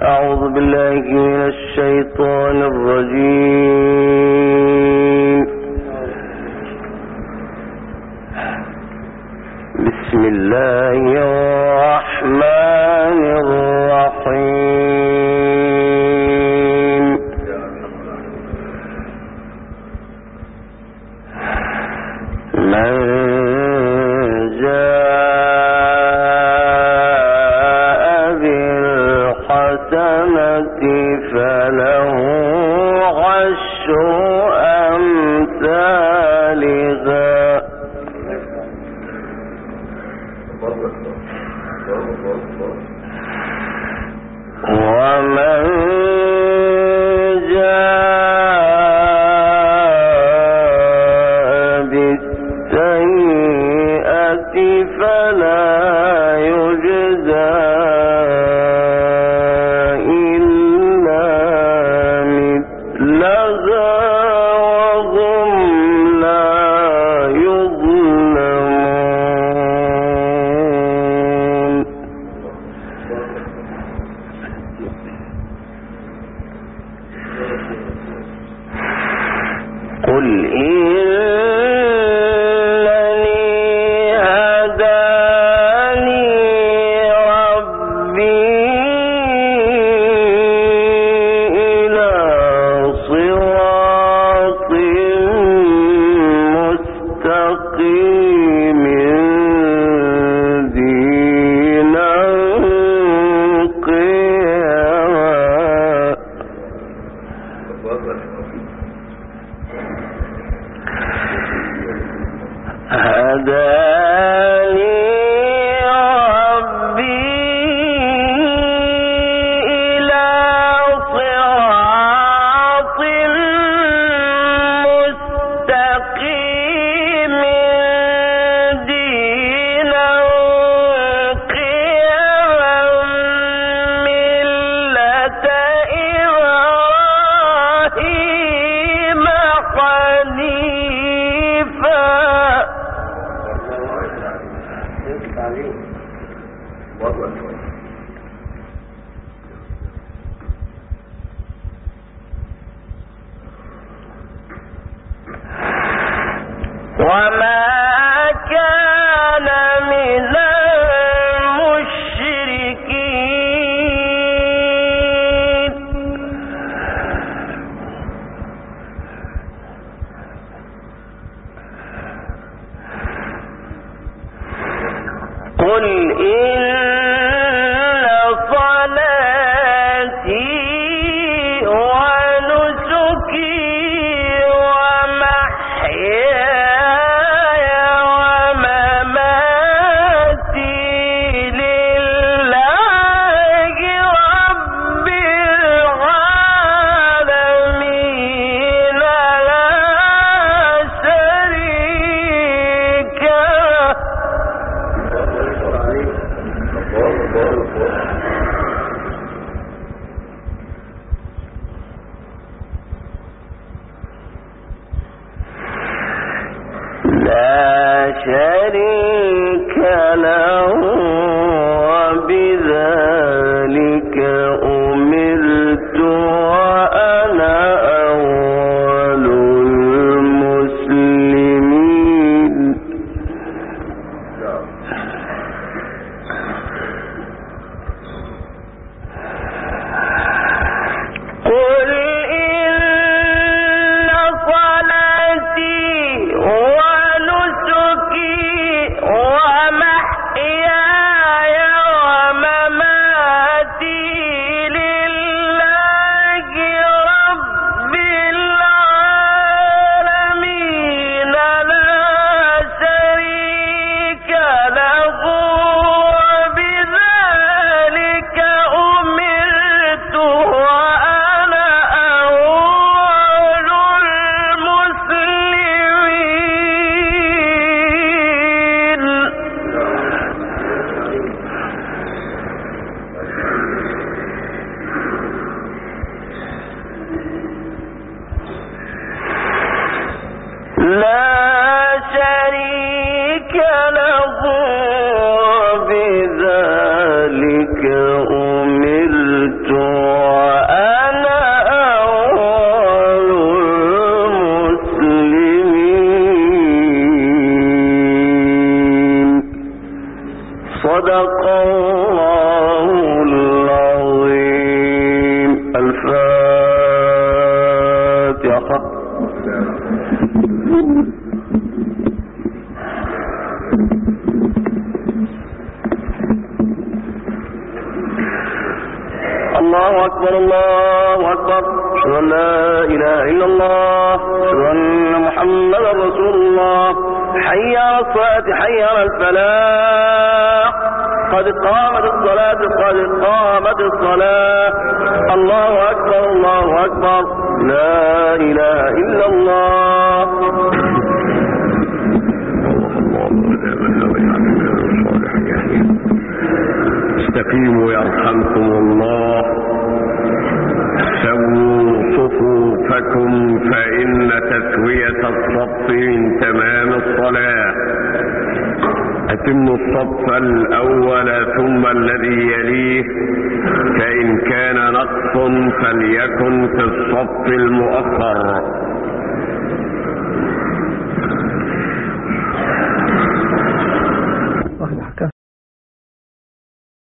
أعوذ بالله من الشيطان الرجيم. بسم الله الرحمن الرحيم. من جاء بالحسنة فله عشر أمثالها ومن جاء بالسيئة فلا يجزى إلا مثلها وهم لا يظلمون. قل إنني هداني ربي إلى صراط مستقيم دينا هداني ربي إلى صراط مستقيم دينا قيما ملة إبراهيم حنيفا. وما كان من المشركين. قل إن صلاتي ونسكي ومحياي ومماتي لله رب العالمين لا شريك له وبذلك أمرت وأنا أول المسلمين. قل إن صلاتي ونسكي ومحياي ومماتي الله أكبر الله أكبر. أشهد أن لا إله إلا الله. أشهد أن محمدا رسول الله. حي على الصلاة حي على الفلاح. قد قامت الصلاة قد قامت الصلاة. الله أكبر الله أكبر. لا إله إلا الله. استقيموا يرحمكم الله. سووا صفوفكم فإن تسوية الصف من تمام الصلاة. أتموا الصف الأول ثم الذي يليه، فإن كان نقص فليكن في الصف المؤخر.